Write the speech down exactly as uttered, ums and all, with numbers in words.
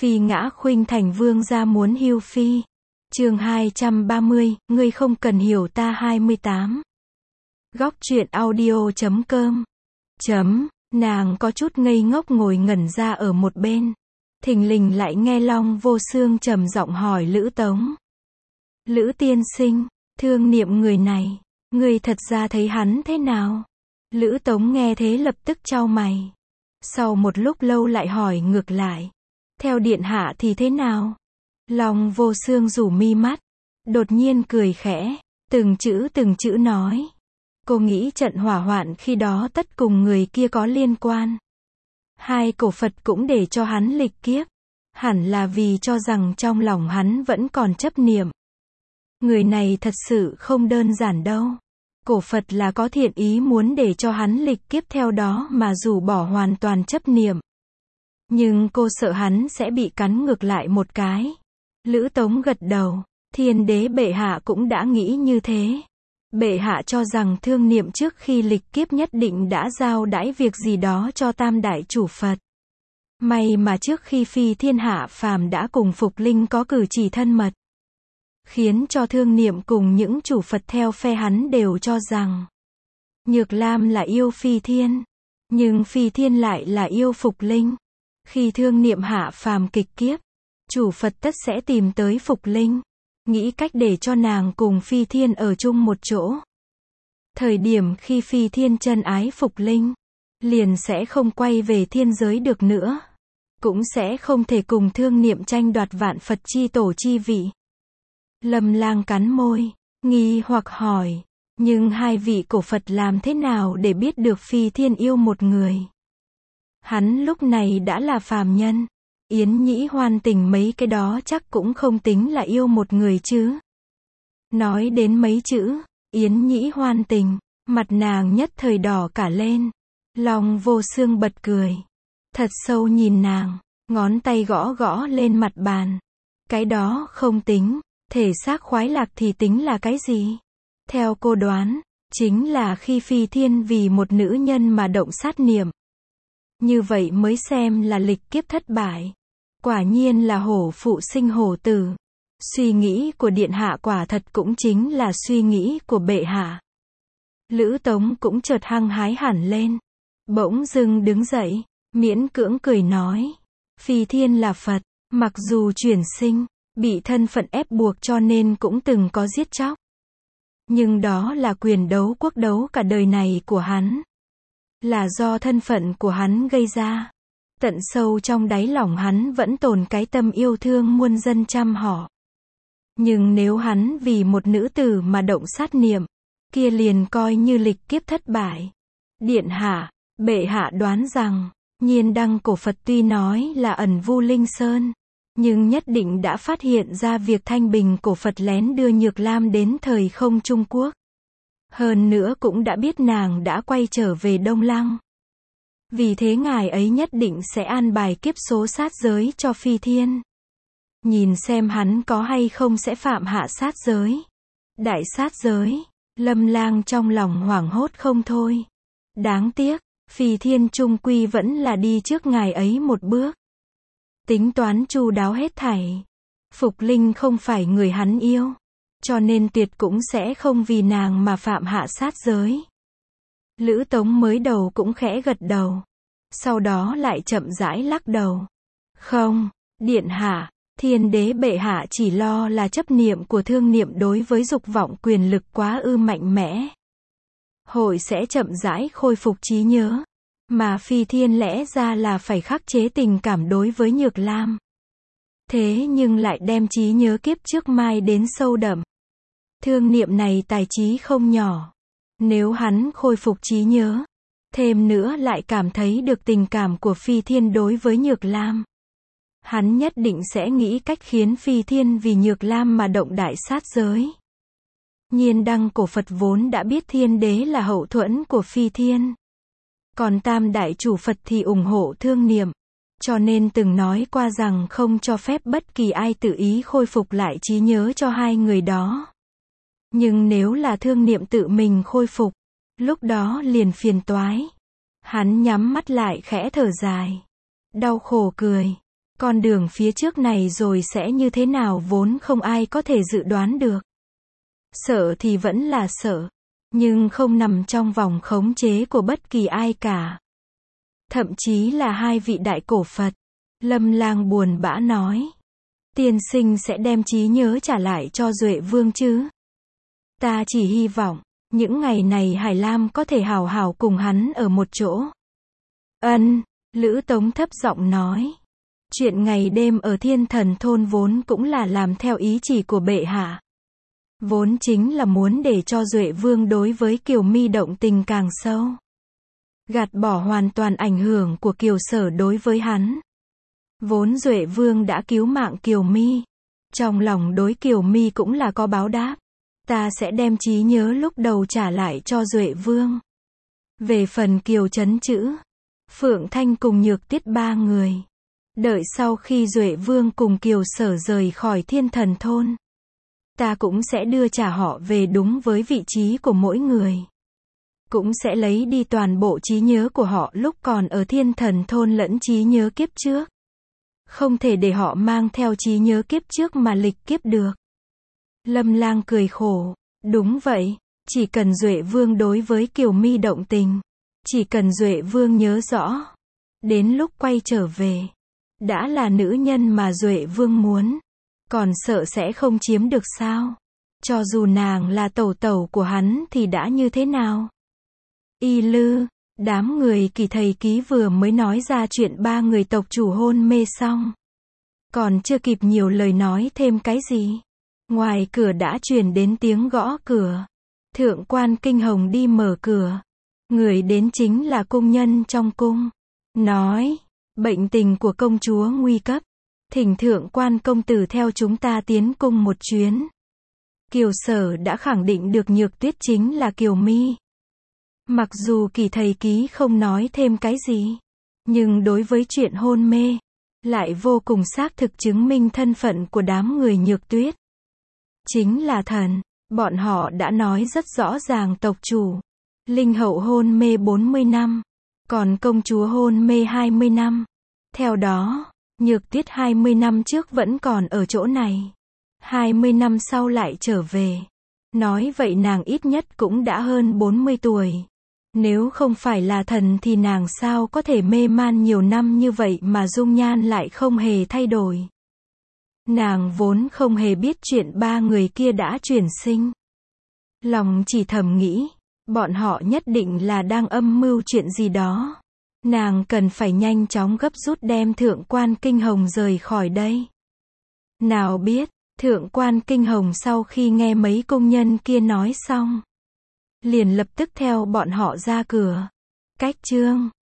Phi ngã khuynh thành vương gia muốn hưu phi. Chương hai trăm ba mươi, ngươi không cần hiểu ta hai mươi tám. Góc truyện audio chấm com. Chấm, nàng có chút ngây ngốc ngồi ngẩn ra ở một bên. Thình lình lại nghe Long Vô Xương trầm giọng hỏi Lữ Tống. Lữ tiên sinh, thương niệm người này, ngươi thật ra thấy hắn thế nào? Lữ Tống nghe thế lập tức chau mày. Sau một lúc lâu lại hỏi ngược lại. Theo điện hạ thì thế nào? Long Vô Xương rủ mi mắt, đột nhiên cười khẽ, từng chữ từng chữ nói. Cô nghĩ trận hỏa hoạn khi đó tất cùng người kia có liên quan. Hai cổ Phật cũng để cho hắn lịch kiếp, hẳn là vì cho rằng trong lòng hắn vẫn còn chấp niệm. Người này thật sự không đơn giản đâu. Cổ Phật là có thiện ý muốn để cho hắn lịch kiếp theo đó mà dù bỏ hoàn toàn chấp niệm. Nhưng cô sợ hắn sẽ bị cắn ngược lại một cái. Lữ Tống gật đầu, Thiên đế bệ hạ cũng đã nghĩ như thế. Bệ hạ cho rằng thương niệm trước khi lịch kiếp nhất định đã giao đãi việc gì đó cho tam đại chủ Phật. May mà trước khi phi thiên hạ phàm đã cùng Phục Linh có cử chỉ thân mật. Khiến cho thương niệm cùng những chủ Phật theo phe hắn đều cho rằng Nhược Lam là yêu phi thiên. Nhưng phi thiên lại là yêu Phục Linh. Khi thương niệm hạ phàm kịch kiếp, chủ Phật tất sẽ tìm tới Phục Linh, nghĩ cách để cho nàng cùng phi thiên ở chung một chỗ. Thời điểm khi phi thiên chân ái Phục Linh, liền sẽ không quay về thiên giới được nữa. Cũng sẽ không thể cùng thương niệm tranh đoạt vạn Phật chi tổ chi vị. Lâm Lang cắn môi, nghi hoặc hỏi, nhưng hai vị cổ Phật làm thế nào để biết được phi thiên yêu một người? Hắn lúc này đã là phàm nhân. Yến Nhĩ Hoan Tình mấy cái đó chắc cũng không tính là yêu một người chứ. Nói đến mấy chữ, Yến Nhĩ Hoan Tình, mặt nàng nhất thời đỏ cả lên. Long Vô Xương bật cười. Thật sâu nhìn nàng, ngón tay gõ gõ lên mặt bàn. Cái đó không tính, thể xác khoái lạc thì tính là cái gì? Theo cô đoán, chính là khi phi thiên vì một nữ nhân mà động sát niệm. Như vậy mới xem là lịch kiếp thất bại. Quả nhiên là hổ phụ sinh hổ tử. Suy nghĩ của điện hạ quả thật cũng chính là suy nghĩ của bệ hạ. Lữ Tống cũng chợt hăng hái hẳn lên. Bỗng dưng đứng dậy, miễn cưỡng cười nói. Phi thiên là Phật, mặc dù chuyển sinh, bị thân phận ép buộc cho nên cũng từng có giết chóc. Nhưng đó là quyền đấu quốc đấu cả đời này của hắn. Là do thân phận của hắn gây ra. Tận sâu trong đáy lòng hắn vẫn tồn cái tâm yêu thương muôn dân trăm họ. Nhưng nếu hắn vì một nữ tử mà động sát niệm, kia liền coi như lịch kiếp thất bại. Điện hạ, bệ hạ đoán rằng, Nhiên Đăng cổ Phật tuy nói là ẩn vu Linh Sơn, nhưng nhất định đã phát hiện ra việc Thanh Bình cổ Phật lén đưa Nhược Lam đến thời không Trung Quốc. Hơn nữa cũng đã biết nàng đã quay trở về Đông Lăng. Vì thế ngài ấy nhất định sẽ an bài kiếp số sát giới cho phi thiên. Nhìn xem hắn có hay không sẽ phạm hạ sát giới. Đại sát giới, Lâm Lang trong lòng hoảng hốt không thôi. Đáng tiếc, phi thiên trung quy vẫn là đi trước ngài ấy một bước. Tính toán chu đáo hết thảy. Phục Linh không phải người hắn yêu. Cho nên tuyệt cũng sẽ không vì nàng mà phạm hạ sát giới. Lữ Tống mới đầu cũng khẽ gật đầu. Sau đó lại chậm rãi lắc đầu. Không, điện hạ, thiên đế bệ hạ chỉ lo là chấp niệm của thương niệm đối với dục vọng quyền lực quá ư mạnh mẽ. Hội sẽ chậm rãi khôi phục trí nhớ. Mà phi thiên lẽ ra là phải khắc chế tình cảm đối với Nhược Lam. Thế nhưng lại đem trí nhớ kiếp trước mai đến sâu đậm. Thương niệm này tài trí không nhỏ. Nếu hắn khôi phục trí nhớ, thêm nữa lại cảm thấy được tình cảm của phi thiên đối với Nhược Lam. Hắn nhất định sẽ nghĩ cách khiến phi thiên vì Nhược Lam mà động đại sát giới. Nhiên Đăng cổ Phật vốn đã biết thiên đế là hậu thuẫn của phi thiên. Còn tam đại chủ Phật thì ủng hộ thương niệm. Cho nên từng nói qua rằng không cho phép bất kỳ ai tự ý khôi phục lại trí nhớ cho hai người đó. Nhưng nếu là thương niệm tự mình khôi phục, lúc đó liền phiền toái. Hắn nhắm mắt lại khẽ thở dài. Đau khổ cười. Con đường phía trước này rồi sẽ như thế nào vốn không ai có thể dự đoán được. Sợ thì vẫn là sợ, nhưng không nằm trong vòng khống chế của bất kỳ ai cả. Thậm chí là hai vị đại cổ Phật. Lâm Lang buồn bã nói. Tiên sinh sẽ đem trí nhớ trả lại cho Duệ Vương chứ? Ta chỉ hy vọng, những ngày này Hải Lam có thể hào hào cùng hắn ở một chỗ. Ân, Lữ Tống thấp giọng nói. Chuyện ngày đêm ở Thiên Thần Thôn vốn cũng là làm theo ý chỉ của bệ hạ. Vốn chính là muốn để cho Duệ Vương đối với Kiều Mi động tình càng sâu. Gạt bỏ hoàn toàn ảnh hưởng của Kiều Sở đối với hắn. Vốn Duệ Vương đã cứu mạng Kiều Mi. Trong lòng đối Kiều Mi cũng là có báo đáp. Ta sẽ đem trí nhớ lúc đầu trả lại cho Duệ Vương. Về phần Kiều Chấn Chữ, Phượng Thanh cùng Nhược Tiết ba người. Đợi sau khi Duệ Vương cùng Kiều Sở rời khỏi Thiên Thần Thôn, ta cũng sẽ đưa trả họ về đúng với vị trí của mỗi người. Cũng sẽ lấy đi toàn bộ trí nhớ của họ lúc còn ở Thiên Thần Thôn lẫn trí nhớ kiếp trước. Không thể để họ mang theo trí nhớ kiếp trước mà lịch kiếp được. Lâm Lang cười khổ. Đúng vậy, chỉ cần Duệ Vương đối với Kiều Mi động tình, chỉ cần Duệ Vương nhớ rõ, đến lúc quay trở về, đã là nữ nhân mà Duệ Vương muốn, còn sợ sẽ không chiếm được sao? Cho dù nàng là tẩu tẩu của hắn thì đã như thế nào? Y Lư, đám người Kỳ thầy ký vừa mới nói ra chuyện ba người tộc chủ hôn mê xong. Còn chưa kịp nhiều lời nói thêm cái gì. Ngoài cửa đã truyền đến tiếng gõ cửa. Thượng quan Kinh Hồng đi mở cửa. Người đến chính là cung nhân trong cung. Nói, bệnh tình của công chúa nguy cấp. Thỉnh thượng quan công tử theo chúng ta tiến cung một chuyến. Kiều Sở đã khẳng định được Nhược Tuyết chính là Kiều Mi. Mặc dù Kỳ thầy ký không nói thêm cái gì, nhưng đối với chuyện hôn mê, lại vô cùng xác thực chứng minh thân phận của đám người Nhược Tuyết. Chính là thần, bọn họ đã nói rất rõ ràng tộc chủ. Linh hậu hôn mê bốn mươi năm, còn công chúa hôn mê hai mươi năm. Theo đó, Nhược Tuyết hai mươi năm trước vẫn còn ở chỗ này. hai mươi năm sau lại trở về. Nói vậy nàng ít nhất cũng đã hơn bốn mươi tuổi. Nếu không phải là thần thì nàng sao có thể mê man nhiều năm như vậy mà dung nhan lại không hề thay đổi. Nàng vốn không hề biết chuyện ba người kia đã chuyển sinh. Lòng chỉ thầm nghĩ, bọn họ nhất định là đang âm mưu chuyện gì đó. Nàng cần phải nhanh chóng gấp rút đem thượng quan Kinh Hồng rời khỏi đây. Nào biết, thượng quan Kinh Hồng sau khi nghe mấy công nhân kia nói xong, liền lập tức theo bọn họ ra cửa. Cách chương